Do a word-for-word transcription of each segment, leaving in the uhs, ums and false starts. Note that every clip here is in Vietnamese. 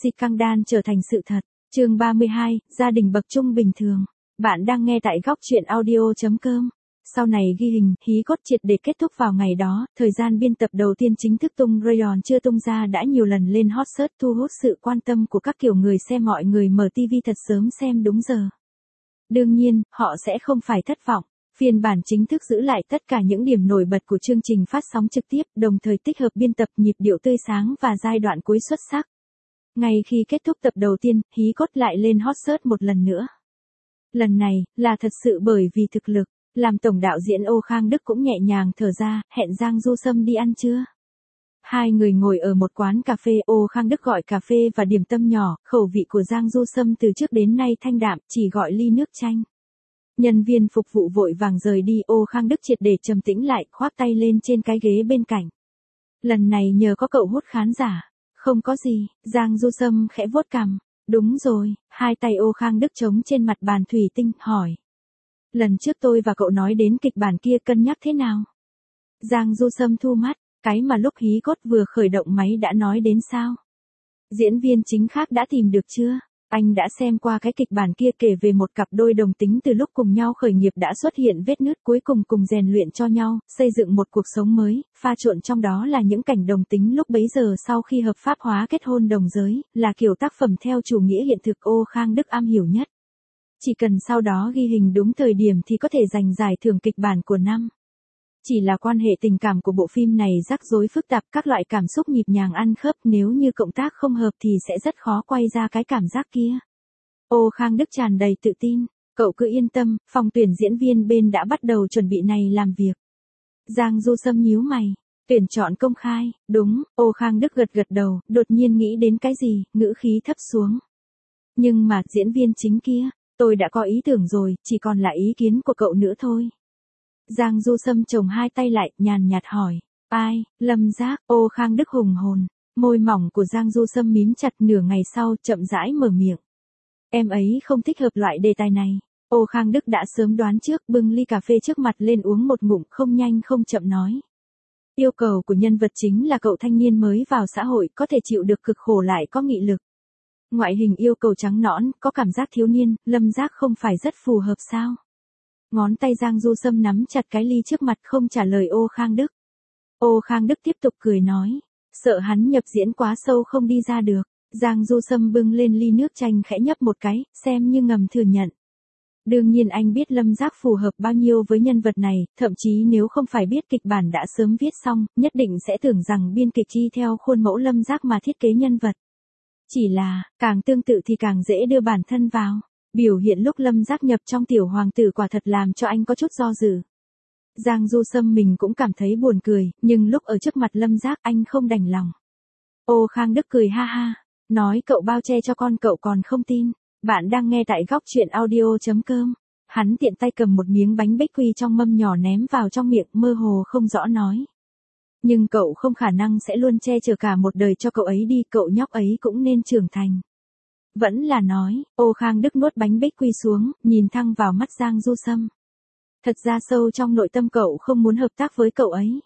Scandal trở thành sự thật. Chương ba mươi hai, gia đình bậc trung bình thường. Bạn đang nghe tại góc truyện audio.com. Sau này ghi hình, hí cốt triệt để kết thúc vào ngày đó, thời gian biên tập đầu tiên chính thức tung rayon chưa tung ra đã nhiều lần lên hot search thu hút sự quan tâm của các kiểu người xem. Mọi người mở ti vi thật sớm xem đúng giờ. Đương nhiên, họ sẽ không phải thất vọng. Phiên bản chính thức giữ lại tất cả những điểm nổi bật của chương trình phát sóng trực tiếp, đồng thời tích hợp biên tập nhịp điệu tươi sáng và giai đoạn cuối xuất sắc. Ngay khi kết thúc tập đầu tiên, hí cốt lại lên hot search một lần nữa. Lần này, là thật sự bởi vì thực lực, làm tổng đạo diễn Ô Khang Đức cũng nhẹ nhàng thở ra, hẹn Giang Du Sâm đi ăn trưa. Hai người ngồi ở một quán cà phê, Ô Khang Đức gọi cà phê và điểm tâm nhỏ, khẩu vị của Giang Du Sâm từ trước đến nay thanh đạm, chỉ gọi ly nước chanh. Nhân viên phục vụ vội vàng rời đi, Ô Khang Đức triệt để trầm tĩnh lại, khoác tay lên trên cái ghế bên cạnh. Lần này nhờ có cậu hút khán giả. Không có gì, Giang Du Sâm khẽ vuốt cằm. Đúng rồi, hai tay Ô Khang Đức trống trên mặt bàn thủy tinh, hỏi. Lần trước tôi và cậu nói đến kịch bản kia cân nhắc thế nào? Giang Du Sâm thu mắt, cái mà lúc hí cốt vừa khởi động máy đã nói đến sao? Diễn viên chính khác đã tìm được chưa? Anh đã xem qua cái kịch bản kia, kể về một cặp đôi đồng tính từ lúc cùng nhau khởi nghiệp đã xuất hiện vết nứt, cuối cùng cùng rèn luyện cho nhau, xây dựng một cuộc sống mới, pha trộn trong đó là những cảnh đồng tính lúc bấy giờ sau khi hợp pháp hóa kết hôn đồng giới, là kiểu tác phẩm theo chủ nghĩa hiện thực Ô Khang Đức am hiểu nhất. Chỉ cần sau đó ghi hình đúng thời điểm thì có thể giành giải thưởng kịch bản của năm. Chỉ là quan hệ tình cảm của bộ phim này rắc rối phức tạp, các loại cảm xúc nhịp nhàng ăn khớp, nếu như cộng tác không hợp thì sẽ rất khó quay ra cái cảm giác kia. Ô Khang Đức tràn đầy tự tin, cậu cứ yên tâm, phòng tuyển diễn viên bên đã bắt đầu chuẩn bị này làm việc. Giang Du Sâm nhíu mày, tuyển chọn công khai, đúng, Ô Khang Đức gật gật đầu, đột nhiên nghĩ đến cái gì, ngữ khí thấp xuống. Nhưng mà, diễn viên chính kia, tôi đã có ý tưởng rồi, chỉ còn là ý kiến của cậu nữa thôi. Giang Du Sâm chồng hai tay lại, nhàn nhạt hỏi. Ai, Lâm Giác, Ô Khang Đức hùng hồn. Môi mỏng của Giang Du Sâm mím chặt, nửa ngày sau, chậm rãi mở miệng. Em ấy không thích hợp loại đề tài này. Ô Khang Đức đã sớm đoán trước, bưng ly cà phê trước mặt lên uống một ngụm, không nhanh không chậm nói. Yêu cầu của nhân vật chính là cậu thanh niên mới vào xã hội, có thể chịu được cực khổ lại có nghị lực. Ngoại hình yêu cầu trắng nõn, có cảm giác thiếu niên, Lâm Giác không phải rất phù hợp sao? Ngón tay Giang Du Sâm nắm chặt cái ly trước mặt, không trả lời Ô Khang Đức. Ô Khang Đức tiếp tục cười nói, sợ hắn nhập diễn quá sâu không đi ra được. Giang Du Sâm bưng lên ly nước chanh khẽ nhấp một cái, xem như ngầm thừa nhận. Đương nhiên anh biết Lâm Giác phù hợp bao nhiêu với nhân vật này, thậm chí nếu không phải biết kịch bản đã sớm viết xong, nhất định sẽ tưởng rằng biên kịch chi theo khuôn mẫu Lâm Giác mà thiết kế nhân vật. Chỉ là, càng tương tự thì càng dễ đưa bản thân vào. Biểu hiện lúc Lâm Giác nhập trong Tiểu Hoàng tử quả thật làm cho anh có chút do dự. Giang Du Sâm mình cũng cảm thấy buồn cười, nhưng lúc ở trước mặt Lâm Giác anh không đành lòng. Ô Khang Đức cười ha ha, nói cậu bao che cho con cậu còn không tin. Bạn đang nghe tại góc truyện audio.com. Hắn tiện tay cầm một miếng bánh bích quy trong mâm nhỏ ném vào trong miệng, mơ hồ không rõ nói. Nhưng cậu không khả năng sẽ luôn che chở cả một đời cho cậu ấy đi, cậu nhóc ấy cũng nên trưởng thành. Vẫn là nói, Ô Khang Đức nuốt bánh bích quy xuống, nhìn thẳng vào mắt Giang Du Sâm. Thật ra sâu trong nội tâm cậu không muốn hợp tác với cậu ấy.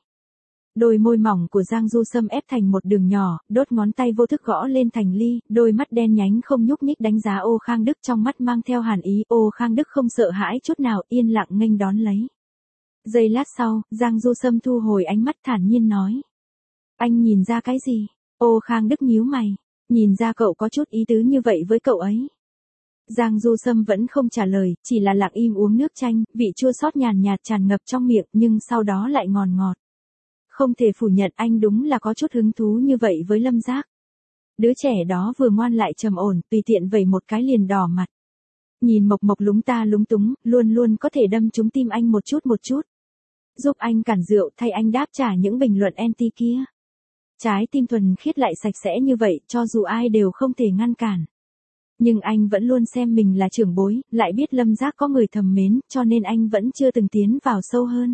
Đôi môi mỏng của Giang Du Sâm ép thành một đường nhỏ, đốt ngón tay vô thức gõ lên thành ly, đôi mắt đen nhánh không nhúc nhích đánh giá Ô Khang Đức, trong mắt mang theo hàn ý. Ô Khang Đức không sợ hãi chút nào, yên lặng nghênh đón lấy. Giây lát sau, Giang Du Sâm thu hồi ánh mắt thản nhiên nói. Anh nhìn ra cái gì? Ô Khang Đức nhíu mày. Nhìn ra cậu có chút ý tứ như vậy với cậu ấy. Giang Du Sâm vẫn không trả lời, chỉ là lặng im uống nước chanh, vị chua xót nhàn nhạt tràn ngập trong miệng, nhưng sau đó lại ngọt ngọt. Không thể phủ nhận anh đúng là có chút hứng thú như vậy với Lâm Giác. Đứa trẻ đó vừa ngoan lại trầm ổn, tùy tiện vẩy một cái liền đỏ mặt. Nhìn Mộc Mộc lúng ta lúng túng, luôn luôn có thể đâm trúng tim anh một chút một chút. Giúp anh cản rượu, thay anh đáp trả những bình luận anti kia. Trái tim thuần khiết lại sạch sẽ như vậy, cho dù ai đều không thể ngăn cản. Nhưng anh vẫn luôn xem mình là trưởng bối, lại biết Lâm Giác có người thầm mến, cho nên anh vẫn chưa từng tiến vào sâu hơn.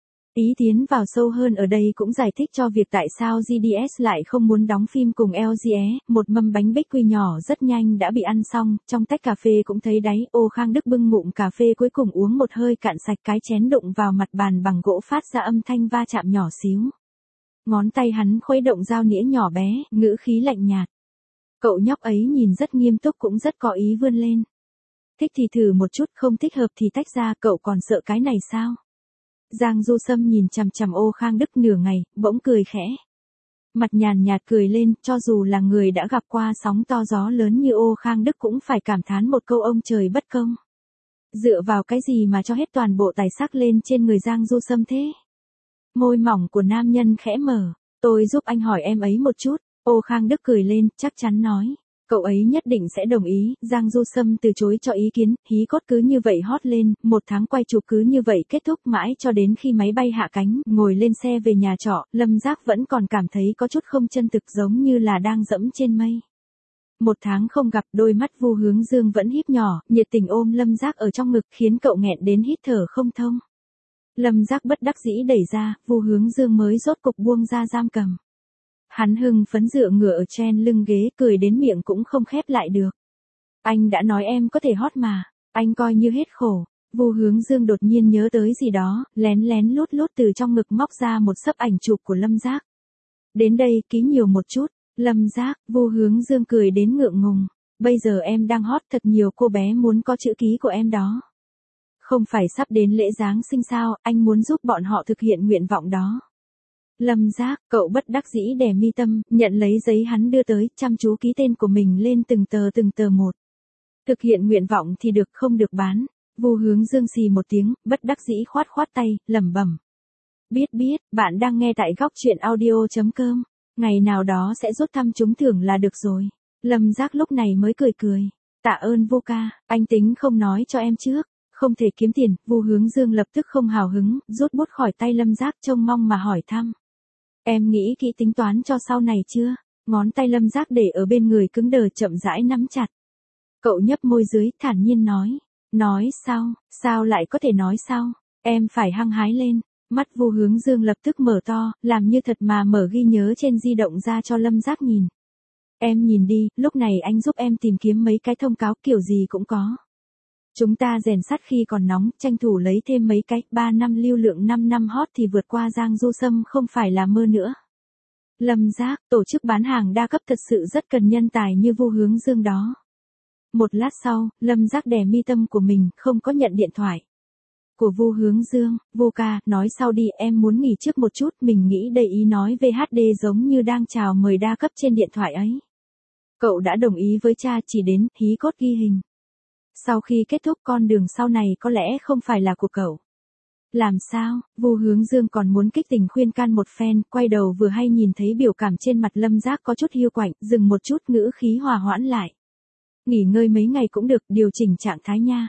Ý tiến vào sâu hơn ở đây cũng giải thích cho việc tại sao giê đê ét lại không muốn đóng phim cùng lờ giê é. Một mâm bánh bích quy nhỏ rất nhanh đã bị ăn xong, trong tách cà phê cũng thấy đáy. Ô Khang Đức bưng ngụm cà phê cuối cùng uống một hơi cạn sạch, cái chén đụng vào mặt bàn bằng gỗ phát ra âm thanh va chạm nhỏ xíu. Ngón tay hắn khuấy động dao nĩa nhỏ bé, ngữ khí lạnh nhạt. Cậu nhóc ấy nhìn rất nghiêm túc cũng rất có ý vươn lên. Thích thì thử một chút, không thích hợp thì tách ra, cậu còn sợ cái này sao? Giang Du Sâm nhìn chằm chằm Ô Khang Đức nửa ngày, bỗng cười khẽ. Mặt nhàn nhạt cười lên, cho dù là người đã gặp qua sóng to gió lớn như Ô Khang Đức cũng phải cảm thán một câu ông trời bất công. Dựa vào cái gì mà cho hết toàn bộ tài sắc lên trên người Giang Du Sâm thế? Môi mỏng của nam nhân khẽ mở, tôi giúp anh hỏi em ấy một chút. Ô Khang Đức cười lên, chắc chắn nói. Cậu ấy nhất định sẽ đồng ý. Giang Du Sâm từ chối cho ý kiến, hí cốt cứ như vậy hot lên, một tháng quay chụp cứ như vậy kết thúc mãi cho đến khi máy bay hạ cánh, ngồi lên xe về nhà trọ, Lâm Giác vẫn còn cảm thấy có chút không chân thực, giống như là đang dẫm trên mây. Một tháng không gặp, đôi mắt Vu Hướng Dương vẫn híp nhỏ, nhiệt tình ôm Lâm Giác ở trong ngực khiến cậu nghẹn đến hít thở không thông. Lâm Giác bất đắc dĩ đẩy ra, Vu Hướng Dương mới rốt cục buông ra giam cầm. Hắn hưng phấn dựa ngửa ở trên lưng ghế, cười đến miệng cũng không khép lại được. Anh đã nói em có thể hot mà, anh coi như hết khổ. Vu Hướng Dương đột nhiên nhớ tới gì đó, lén lén lút lút từ trong ngực móc ra một xấp ảnh chụp của Lâm Giác. Đến đây, ký nhiều một chút. Lâm Giác, Vu Hướng Dương cười đến ngượng ngùng. Bây giờ em đang hot, thật nhiều cô bé muốn có chữ ký của em đó. Không phải sắp đến lễ Giáng sinh sao, anh muốn giúp bọn họ thực hiện nguyện vọng đó. Lâm Giác, cậu bất đắc dĩ đè mi tâm, nhận lấy giấy hắn đưa tới, chăm chú ký tên của mình lên từng tờ từng tờ một. Thực hiện nguyện vọng thì được, không được bán. Vu Hướng Dương xì một tiếng, bất đắc dĩ khoát khoát tay, lẩm bẩm. Biết biết, bạn đang nghe tại góc truyện audio chấm com. Ngày nào đó sẽ rút thăm trúng thưởng là được rồi. Lâm Giác lúc này mới cười cười. Tạ ơn Vu ca, anh tính không nói cho em trước. Không thể kiếm tiền, Vu Hướng Dương lập tức không hào hứng, rút bút khỏi tay Lâm Giác trông mong mà hỏi thăm. Em nghĩ kỹ tính toán cho sau này chưa? Ngón tay Lâm Giác để ở bên người cứng đờ chậm rãi nắm chặt. Cậu nhấp môi dưới, thản nhiên nói. Nói sao, sao lại có thể nói sao? Em phải hăng hái lên. Mắt Vu Hướng Dương lập tức mở to, làm như thật mà mở ghi nhớ trên di động ra cho Lâm Giác nhìn. Em nhìn đi, lúc này anh giúp em tìm kiếm mấy cái thông cáo kiểu gì cũng có. Chúng ta rèn sắt khi còn nóng, tranh thủ lấy thêm mấy cái, ba năm lưu lượng năm năm hot thì vượt qua Giang Du Sâm không phải là mơ nữa. Lâm Giác, tổ chức bán hàng đa cấp thật sự rất cần nhân tài như Vu Hướng Dương đó. Một lát sau, Lâm Giác đè mi tâm của mình, không có nhận điện thoại. Của Vu Hướng Dương, Vu ca, nói sau đi, em muốn nghỉ trước một chút, mình nghĩ đầy ý nói vê hát đê giống như đang chào mời đa cấp trên điện thoại ấy. Cậu đã đồng ý với cha, chỉ đến, hí cốt ghi hình. Sau khi kết thúc con đường sau này có lẽ không phải là của cậu. Làm sao, Vu Hướng Dương còn muốn kích tình khuyên can một phen, quay đầu vừa hay nhìn thấy biểu cảm trên mặt Lâm Giác có chút hiu quạnh, dừng một chút, ngữ khí hòa hoãn lại. Nghỉ ngơi mấy ngày cũng được, điều chỉnh trạng thái nha.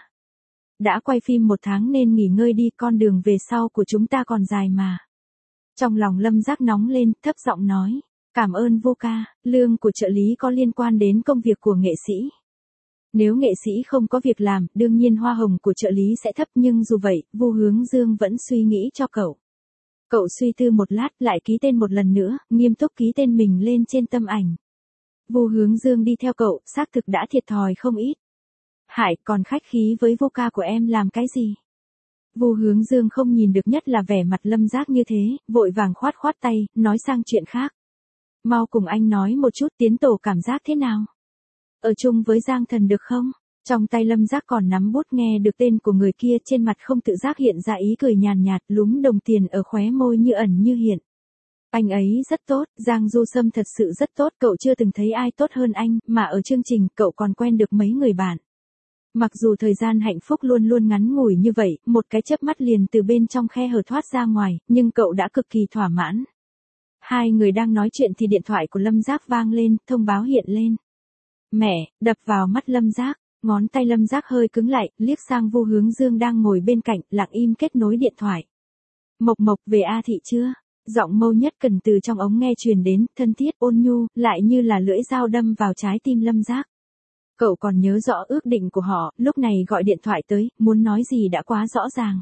Đã quay phim một tháng nên nghỉ ngơi đi, con đường về sau của chúng ta còn dài mà. Trong lòng Lâm Giác nóng lên, thấp giọng nói. Cảm ơn Vu ca, lương của trợ lý có liên quan đến công việc của nghệ sĩ. Nếu nghệ sĩ không có việc làm, đương nhiên hoa hồng của trợ lý sẽ thấp, nhưng dù vậy, Vu Hướng Dương vẫn suy nghĩ cho cậu. Cậu suy tư một lát, lại ký tên một lần nữa, nghiêm túc ký tên mình lên trên tâm ảnh. Vu Hướng Dương đi theo cậu, xác thực đã thiệt thòi không ít. Hải, còn khách khí với Vu ca của em làm cái gì? Vu Hướng Dương không nhìn được, nhất là vẻ mặt Lâm Giác như thế, vội vàng khoát khoát tay, nói sang chuyện khác. Mau cùng anh nói một chút, tiến tổ cảm giác thế nào? Ở chung với Giang Thần được không? Trong tay Lâm Giác còn nắm bút, nghe được tên của người kia, trên mặt không tự giác hiện ra ý cười nhàn nhạt, lúm đồng tiền ở khóe môi như ẩn như hiện. Anh ấy rất tốt, Giang Du Sâm thật sự rất tốt, cậu chưa từng thấy ai tốt hơn anh, mà ở chương trình cậu còn quen được mấy người bạn. Mặc dù thời gian hạnh phúc luôn luôn ngắn ngủi như vậy, một cái chớp mắt liền từ bên trong khe hở thoát ra ngoài, nhưng cậu đã cực kỳ thỏa mãn. Hai người đang nói chuyện thì điện thoại của Lâm Giác vang lên, thông báo hiện lên. Mẹ, đập vào mắt Lâm Giác, ngón tay Lâm Giác hơi cứng lại, liếc sang Vu Hướng Dương đang ngồi bên cạnh, lặng im kết nối điện thoại. Mộc Mộc về A Thị chưa? Giọng Mâu Nhất Cần từ trong ống nghe truyền đến, thân thiết ôn nhu, lại như là lưỡi dao đâm vào trái tim Lâm Giác. Cậu còn nhớ rõ ước định của họ, lúc này gọi điện thoại tới, muốn nói gì đã quá rõ ràng.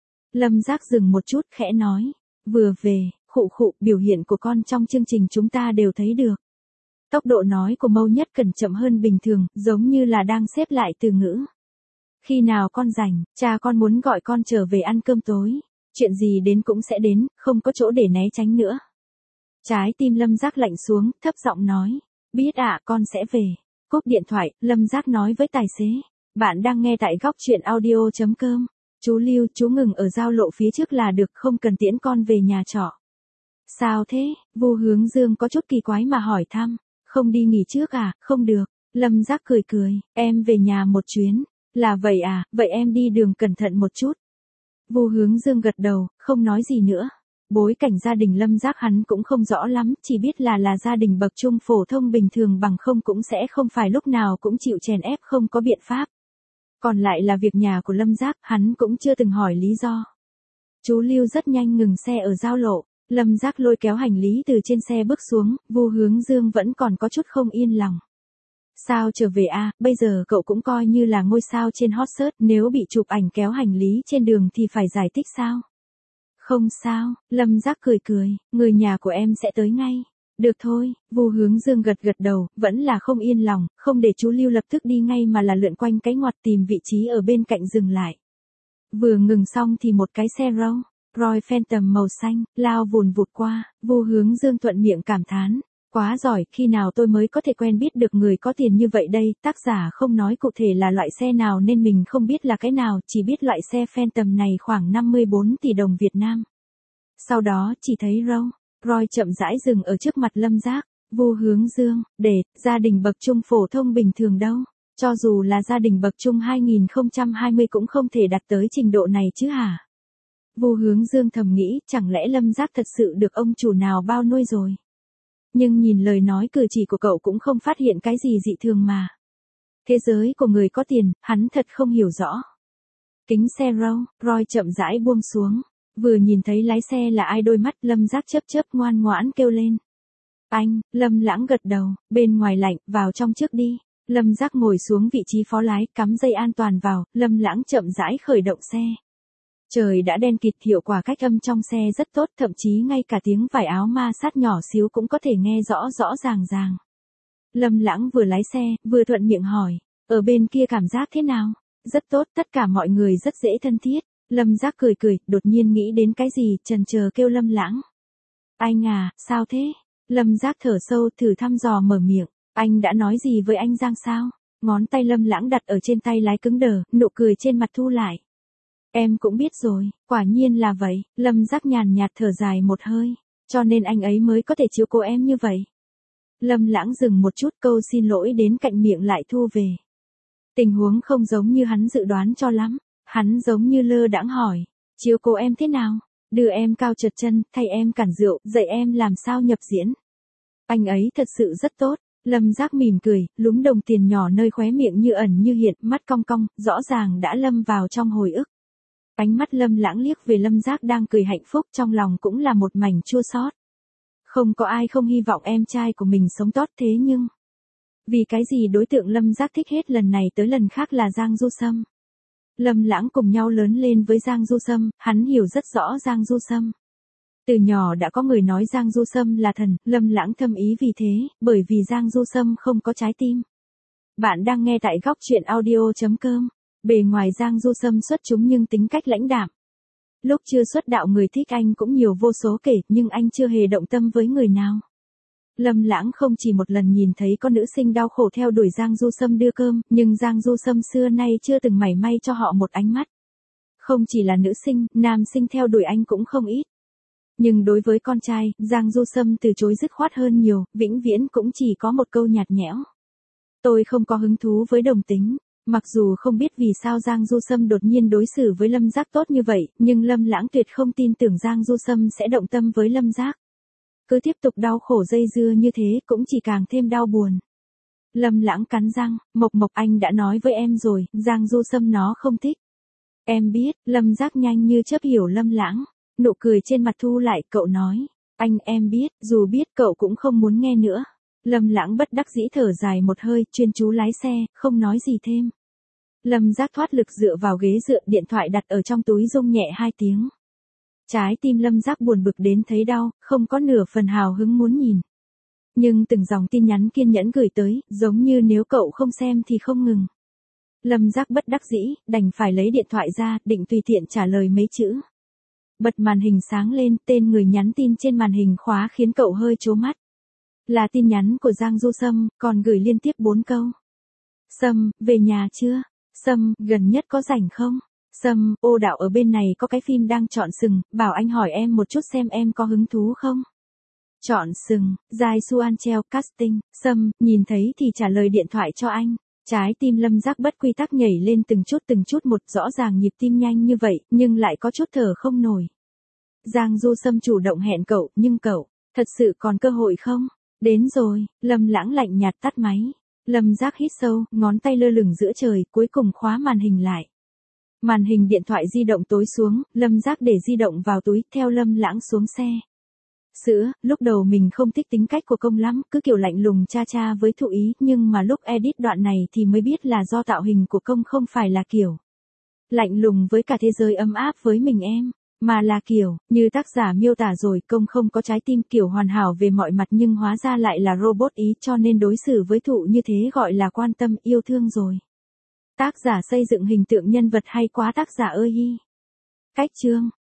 Lâm Giác dừng một chút, khẽ nói, vừa về, khụ khụ, biểu hiện của con trong chương trình chúng ta đều thấy được. Tốc độ nói của Mâu Nhất Cần chậm hơn bình thường, giống như là đang xếp lại từ ngữ. Khi nào con rảnh, cha con muốn gọi con trở về ăn cơm tối. Chuyện gì đến cũng sẽ đến, không có chỗ để né tránh nữa. Trái tim Lâm Giác lạnh xuống, thấp giọng nói. Biết ạ, con sẽ về. Cúp điện thoại, Lâm Giác nói với tài xế. Bạn đang nghe tại góc chuyện audio.com. Chú Lưu, chú ngừng ở giao lộ phía trước là được, không cần tiễn con về nhà trọ. Sao thế? Vu Hướng Dương có chút kỳ quái mà hỏi thăm. Không đi nghỉ trước à? Không được. Lâm Giác cười cười, em về nhà một chuyến. Là vậy à, vậy em đi đường cẩn thận một chút. Vu Hướng Dương gật đầu, không nói gì nữa. Bối cảnh gia đình Lâm Giác hắn cũng không rõ lắm, chỉ biết là là gia đình bậc trung phổ thông bình thường, bằng không cũng sẽ không phải lúc nào cũng chịu chèn ép không có biện pháp. Còn lại là việc nhà của Lâm Giác, hắn cũng chưa từng hỏi lý do. Chú Lưu rất nhanh ngừng xe ở giao lộ, Lâm Giác lôi kéo hành lý từ trên xe bước xuống, Vu Hướng Dương vẫn còn có chút không yên lòng. Sao trở về a, à, bây giờ cậu cũng coi như là ngôi sao trên hot search, nếu bị chụp ảnh kéo hành lý trên đường thì phải giải thích sao? Không sao, Lâm Giác cười cười, người nhà của em sẽ tới ngay. Được thôi, Vu Hướng Dương gật gật đầu, vẫn là không yên lòng, không để chú Lưu lập tức đi ngay mà là lượn quanh cái ngoặt tìm vị trí ở bên cạnh dừng lại. Vừa ngừng xong thì một cái xe Rolls Royce Phantom màu xanh, lao vùn vụt qua, Vu Hướng Dương thuận miệng cảm thán. Quá giỏi, khi nào tôi mới có thể quen biết được người có tiền như vậy đây, tác giả không nói cụ thể là loại xe nào nên mình không biết là cái nào, chỉ biết loại xe Phantom này khoảng năm mươi bốn tỷ đồng Việt Nam. Sau đó chỉ thấy Rolls Royce chậm rãi dừng ở trước mặt Lâm Giác. Vu Hướng Dương, để, gia đình bậc trung phổ thông bình thường đâu, cho dù là gia đình bậc trung hai không hai không cũng không thể đạt tới trình độ này chứ hả? Vu Hướng Dương thầm nghĩ, chẳng lẽ Lâm Giác thật sự được ông chủ nào bao nuôi rồi? Nhưng nhìn lời nói cử chỉ của cậu cũng không phát hiện cái gì dị thường mà. Thế giới của người có tiền, hắn thật không hiểu rõ. Kính xe Rolls Royce chậm rãi buông xuống. Vừa nhìn thấy lái xe là ai, đôi mắt Lâm Giác chớp chớp ngoan ngoãn kêu lên. Anh, Lâm Lãng gật đầu, bên ngoài lạnh, vào trong trước đi. Lâm Giác ngồi xuống vị trí phó lái, cắm dây an toàn vào, Lâm Lãng chậm rãi khởi động xe. Trời đã đen kịt, hiệu quả cách âm trong xe rất tốt, thậm chí ngay cả tiếng vải áo ma sát nhỏ xíu cũng có thể nghe rõ rõ ràng ràng. Lâm Lãng vừa lái xe, vừa thuận miệng hỏi, ở bên kia cảm giác thế nào? Rất tốt, tất cả mọi người rất dễ thân thiết. Lâm Giác cười cười, đột nhiên nghĩ đến cái gì, chần chờ kêu Lâm Lãng. Anh à, sao thế? Lâm Giác thở sâu, thử thăm dò mở miệng. Anh đã nói gì với anh Giang sao? Ngón tay Lâm Lãng đặt ở trên tay lái cứng đờ, nụ cười trên mặt thu lại. Em cũng biết rồi, quả nhiên là vậy. Lâm Giác nhàn nhạt thở dài một hơi. Cho nên anh ấy mới có thể chiếu cố em như vậy. Lâm Lãng dừng một chút, câu xin lỗi đến cạnh miệng lại thu về. Tình huống không giống như hắn dự đoán cho lắm. Hắn giống như lơ đãng hỏi, chiếu cố em thế nào? Đưa em cao trượt chân, thay em cản rượu, dạy em làm sao nhập diễn. Anh ấy thật sự rất tốt. Lâm Giác mỉm cười, lúm đồng tiền nhỏ nơi khóe miệng như ẩn như hiện, mắt cong cong, rõ ràng đã lâm vào trong hồi ức. Ánh mắt Lâm Lãng liếc về Lâm Giác đang cười hạnh phúc, trong lòng cũng là một mảnh chua xót. Không có ai không hy vọng em trai của mình sống tốt, thế nhưng vì cái gì đối tượng Lâm Giác thích hết lần này tới lần khác là Giang Du Sâm. Lâm Lãng cùng nhau lớn lên với Giang Du Sâm, hắn hiểu rất rõ Giang Du Sâm. Từ nhỏ đã có người nói Giang Du Sâm là thần, Lâm Lãng thâm ý vì thế, bởi vì Giang Du Sâm không có trái tim. Bạn đang nghe tại góc chuyện audio.com. Bề ngoài Giang Du Sâm xuất chúng nhưng tính cách lãnh đạm. Lúc chưa xuất đạo người thích anh cũng nhiều vô số kể, nhưng anh chưa hề động tâm với người nào. Lâm Lãng không chỉ một lần nhìn thấy con nữ sinh đau khổ theo đuổi Giang Du Sâm đưa cơm, nhưng Giang Du Sâm xưa nay chưa từng mảy may cho họ một ánh mắt. Không chỉ là nữ sinh, nam sinh theo đuổi anh cũng không ít. Nhưng đối với con trai, Giang Du Sâm từ chối dứt khoát hơn nhiều, vĩnh viễn cũng chỉ có một câu nhạt nhẽo. Tôi không có hứng thú với đồng tính. Mặc dù không biết vì sao Giang Du Sâm đột nhiên đối xử với Lâm Giác tốt như vậy, nhưng Lâm Lãng tuyệt không tin tưởng Giang Du Sâm sẽ động tâm với Lâm Giác. Cứ tiếp tục đau khổ dây dưa như thế cũng chỉ càng thêm đau buồn. Lâm Lãng cắn răng, Mộc Mộc, anh đã nói với em rồi, Giang Du Sâm nó không thích. Em biết. Lâm Giác nhanh như chớp hiểu Lâm Lãng. Nụ cười trên mặt thu lại, cậu nói. Anh, em biết, dù biết cậu cũng không muốn nghe nữa. Lâm Lãng bất đắc dĩ thở dài một hơi, chuyên chú lái xe, không nói gì thêm. Lâm Giác thoát lực dựa vào ghế dựa, điện thoại đặt ở trong túi rung nhẹ hai tiếng. Trái tim Lâm Giác buồn bực đến thấy đau, không có nửa phần hào hứng muốn nhìn. Nhưng từng dòng tin nhắn kiên nhẫn gửi tới, giống như nếu cậu không xem thì không ngừng. Lâm Giác bất đắc dĩ, đành phải lấy điện thoại ra, định tùy tiện trả lời mấy chữ. Bật màn hình sáng lên, tên người nhắn tin trên màn hình khóa khiến cậu hơi trố mắt. Là tin nhắn của Giang Du Sâm, còn gửi liên tiếp bốn câu. Sâm, về nhà chưa? Sâm, gần nhất có rảnh không? Sâm, ô đạo ở bên này có cái phim đang chọn sừng, bảo anh hỏi em một chút xem em có hứng thú không? Chọn sừng, Giai Xuan treo casting, Sâm, nhìn thấy thì trả lời điện thoại cho anh. Trái tim Lâm Giác bất quy tắc nhảy lên từng chút từng chút một, rõ ràng nhịp tim nhanh như vậy, nhưng lại có chút thở không nổi. Giang Du Sâm chủ động hẹn cậu, nhưng cậu, thật sự còn cơ hội không? Đến rồi, Lâm Lãng lạnh nhạt tắt máy. Lâm Giác hít sâu, ngón tay lơ lửng giữa trời, cuối cùng khóa màn hình lại. Màn hình điện thoại di động tối xuống, Lâm Giác để di động vào túi, theo Lâm Lãng xuống xe. Sữa, lúc đầu mình không thích tính cách của công lắm, cứ kiểu lạnh lùng cha cha với Thụ Ý, nhưng mà lúc edit đoạn này thì mới biết là do tạo hình của công không phải là kiểu lạnh lùng với cả thế giới ấm áp với mình em, mà là kiểu, như tác giả miêu tả rồi, công không có trái tim, kiểu hoàn hảo về mọi mặt nhưng hóa ra lại là robot ý, cho nên đối xử với Thụ như thế gọi là quan tâm, yêu thương rồi. Tác giả xây dựng hình tượng nhân vật hay quá tác giả ơi hi. Cách chương